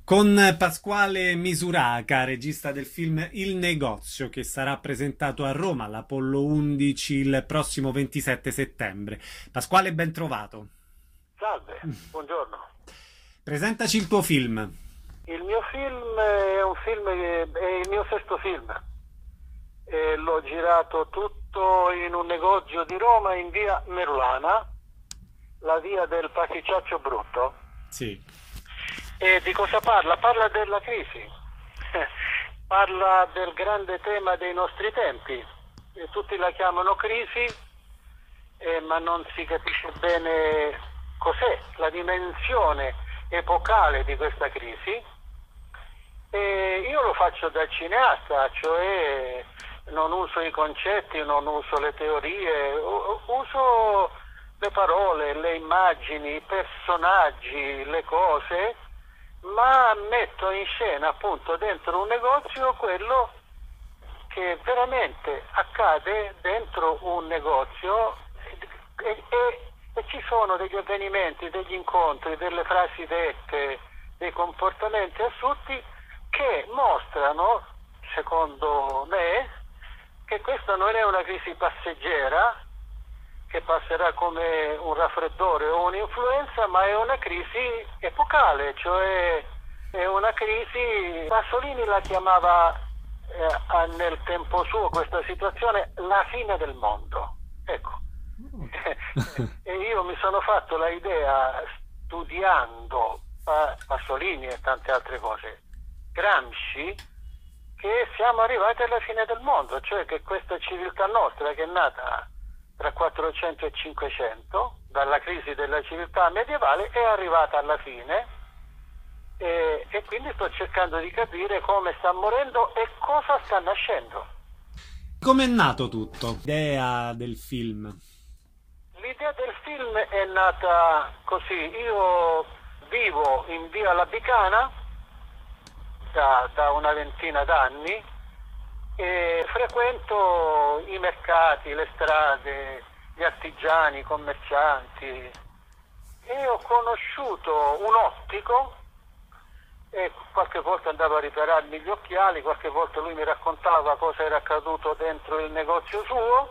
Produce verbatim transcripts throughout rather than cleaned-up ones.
Con Pasquale Misuraca, regista del film Il negozio, che sarà presentato a Roma all'Apollo undici il prossimo ventisette settembre. Pasquale, ben trovato. Salve, buongiorno. Presentaci il tuo film. Il mio film è un film che è il mio sesto film. E l'ho girato tutto in un negozio di Roma in via Merulana, la via del pasticciaccio brutto. Sì. E di cosa parla? Parla della crisi, parla del grande tema dei nostri tempi. E tutti la chiamano crisi, eh, ma non si capisce bene cos'è la dimensione epocale di questa crisi. E io lo faccio da cineasta, cioè non uso i concetti, non uso le teorie, uso le parole, le immagini, i personaggi, le cose, ma metto in scena appunto dentro un negozio quello che veramente accade dentro un negozio e, e, e ci sono degli avvenimenti, degli incontri, delle frasi dette, dei comportamenti assurdi che mostrano, secondo me, che questa non è una crisi passeggera che passerà come un raffreddore o un'influenza, ma è una crisi epocale, cioè è una crisi, Pasolini la chiamava eh, nel tempo suo questa situazione la fine del mondo. Ecco. E io mi sono fatto la idea, studiando Pasolini e tante altre cose, Gramsci, che siamo arrivati alla fine del mondo, cioè che questa civiltà nostra che è nata tra quattrocento e cinquecento, dalla crisi della civiltà medievale, è arrivata alla fine e, e quindi sto cercando di capire come sta morendo e cosa sta nascendo. Com'è nato tutto? L'idea del film? L'idea del film è nata così. Io vivo in via Labicana da, da una ventina d'anni e frequento i mercati, le strade, gli artigiani, i commercianti e ho conosciuto un ottico e qualche volta andavo a ripararmi gli occhiali, qualche volta lui mi raccontava cosa era accaduto dentro il negozio suo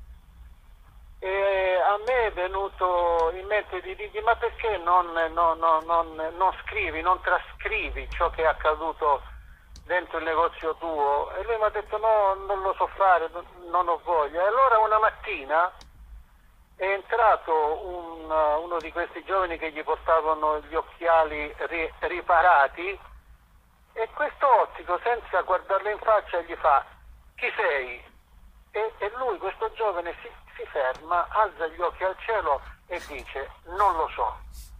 e a me è venuto in mente di dirgli: ma perché non, non, non, non, non scrivi, non trascrivi ciò che è accaduto dentro il negozio tuo? E lui mi ha detto: no, non lo so fare, non ho voglia. E allora una mattina è entrato un, uno di questi giovani che gli portavano gli occhiali ri, riparati e questo ottico, senza guardarlo in faccia, gli fa: chi sei? E, e lui, questo giovane, si, si ferma, alza gli occhi al cielo e dice: non lo so.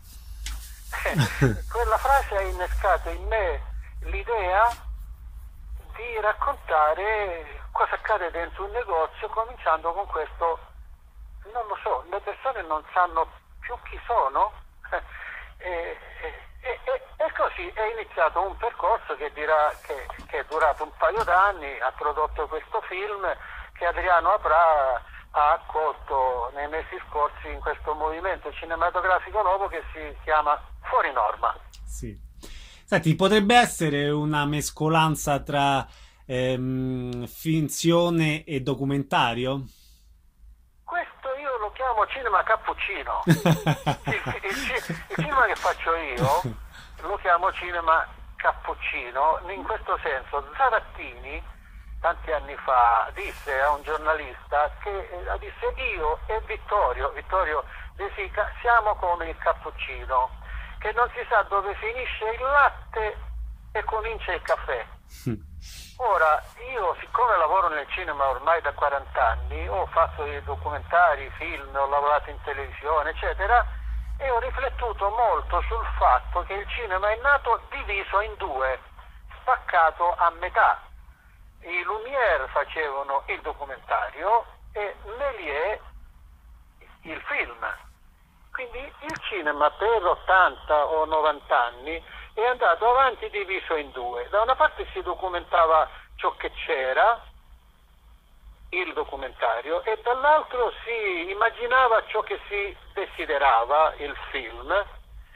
Quella frase ha innescato in me l'idea di raccontare cosa accade dentro un negozio, cominciando con questo: non lo so, le persone non sanno più chi sono. e, e, e, e così è iniziato un percorso che, dirà, che, che è durato un paio d'anni, ha prodotto questo film che Adriano Abrà ha accolto nei mesi scorsi in questo movimento cinematografico nuovo che si chiama Fuori Norma. Sì. Senti, potrebbe essere una mescolanza tra ehm, finzione e documentario? Questo io lo chiamo cinema cappuccino. Il, il, il, il cinema che faccio io lo chiamo cinema cappuccino, in questo senso. Zarattini tanti anni fa disse a un giornalista che eh, disse: io e Vittorio, Vittorio De Sica, siamo come il cappuccino, che non si sa dove finisce il latte e comincia il caffè. Ora, io siccome lavoro nel cinema ormai da quaranta anni, ho fatto i documentari, film, ho lavorato in televisione, eccetera, e ho riflettuto molto sul fatto che il cinema è nato diviso in due, spaccato a metà. I Lumière facevano il documentario e Méliès il film. Quindi il cinema per ottanta o novanta anni è andato avanti diviso in due. Da una parte si documentava ciò che c'era, il documentario, e dall'altro si immaginava ciò che si desiderava, il film,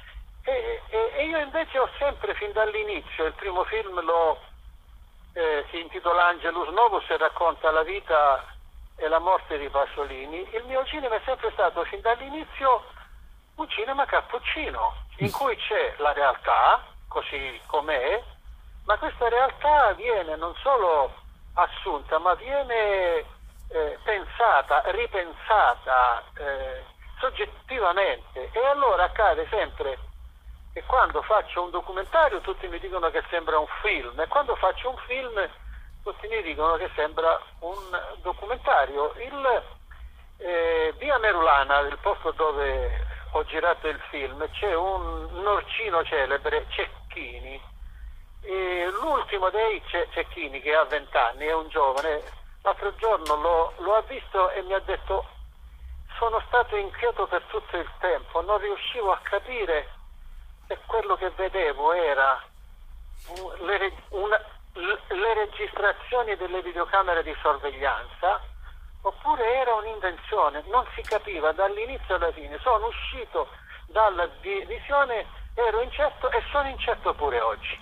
E, e, e io invece ho sempre, fin dall'inizio, il primo film lo, eh, si intitola Angelus Novus e racconta la vita e la morte di Pasolini. Il mio cinema è sempre stato, fin dall'inizio, un cinema cappuccino, in cui c'è la realtà, così com'è, ma questa realtà viene non solo assunta, ma viene eh, pensata, ripensata eh, soggettivamente. E allora accade sempre che quando faccio un documentario tutti mi dicono che sembra un film, e quando faccio un film tutti mi dicono che sembra un documentario. Il eh, Via Merulana, il posto dove ho girato il film, c'è un norcino celebre, Cecchini, e l'ultimo dei Cecchini, che ha vent'anni, è un giovane. L'altro giorno lo, lo ha visto e mi ha detto: sono stato inquieto per tutto il tempo, non riuscivo a capire se quello che vedevo era le, una, le registrazioni delle videocamere di sorveglianza oppure era un'invenzione. Non si capiva dall'inizio alla fine. Sono uscito dalla visione, ero incerto e sono incerto pure oggi.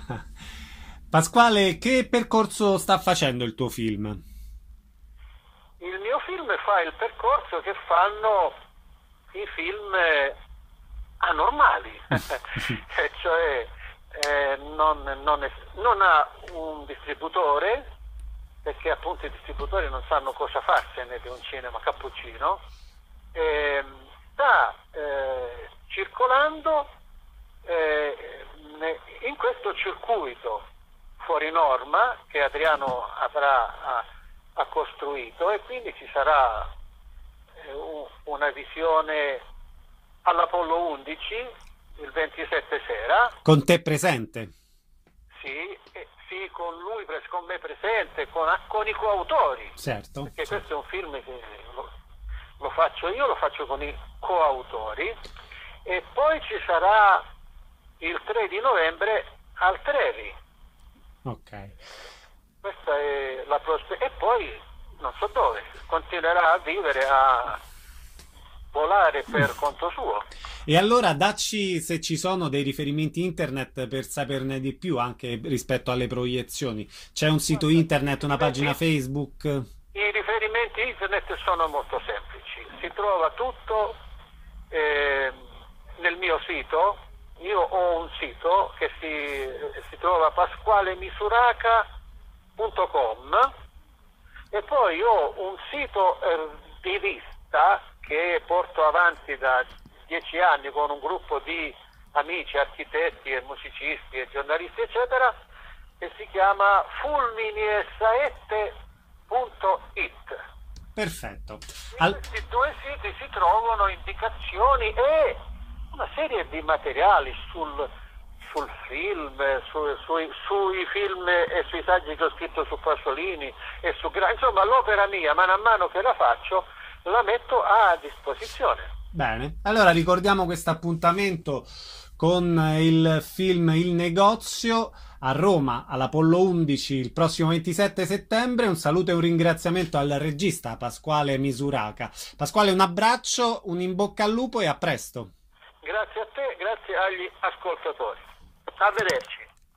Pasquale, che percorso sta facendo il tuo film? Il mio film fa il percorso che fanno i film anormali, cioè eh, non, non, è, non ha un distributore, perché appunto i distributori non sanno cosa farsene di un cinema cappuccino. Eh, sta eh, circolando eh, in questo circuito fuori norma che Adriano avrà ha, ha costruito, e quindi ci sarà eh, un, una visione all'Apollo undici il ventisette sera. Con te presente? Sì, eh, sì, con lui, con me presente, con, con i coautori. Certo. Perché certo. questo è un film che lo, lo faccio io, lo faccio con i coautori. E poi ci sarà il tre di novembre al Trevi. Ok. Questa è la prospettiva. E poi non so dove, continuerà a vivere, a volare per conto suo. E allora dacci se ci sono dei riferimenti internet per saperne di più anche rispetto alle proiezioni. C'è un sito internet, una pagina Facebook? I riferimenti internet sono molto semplici. Si trova tutto eh, nel mio sito. Io ho un sito che si, si trova pasquale misuraca punto com, e poi ho un sito eh, di vista che porto avanti da dieci anni con un gruppo di amici, architetti e musicisti e giornalisti eccetera, che si chiama fulminiesaette punto it. Perfetto. In Al... questi due siti si trovano indicazioni e una serie di materiali sul, sul film, su, sui, sui film e sui saggi che ho scritto su Pasolini e su, insomma, l'opera mia, mano a mano che la faccio, la metto a disposizione. Bene, allora ricordiamo questo appuntamento con il film Il Negozio a Roma, all'Apollo undici, il prossimo ventisette settembre. Un saluto e un ringraziamento al regista Pasquale Misuraca. Pasquale, un abbraccio, un in bocca al lupo e a presto. Grazie a te, grazie agli ascoltatori. Arrivederci.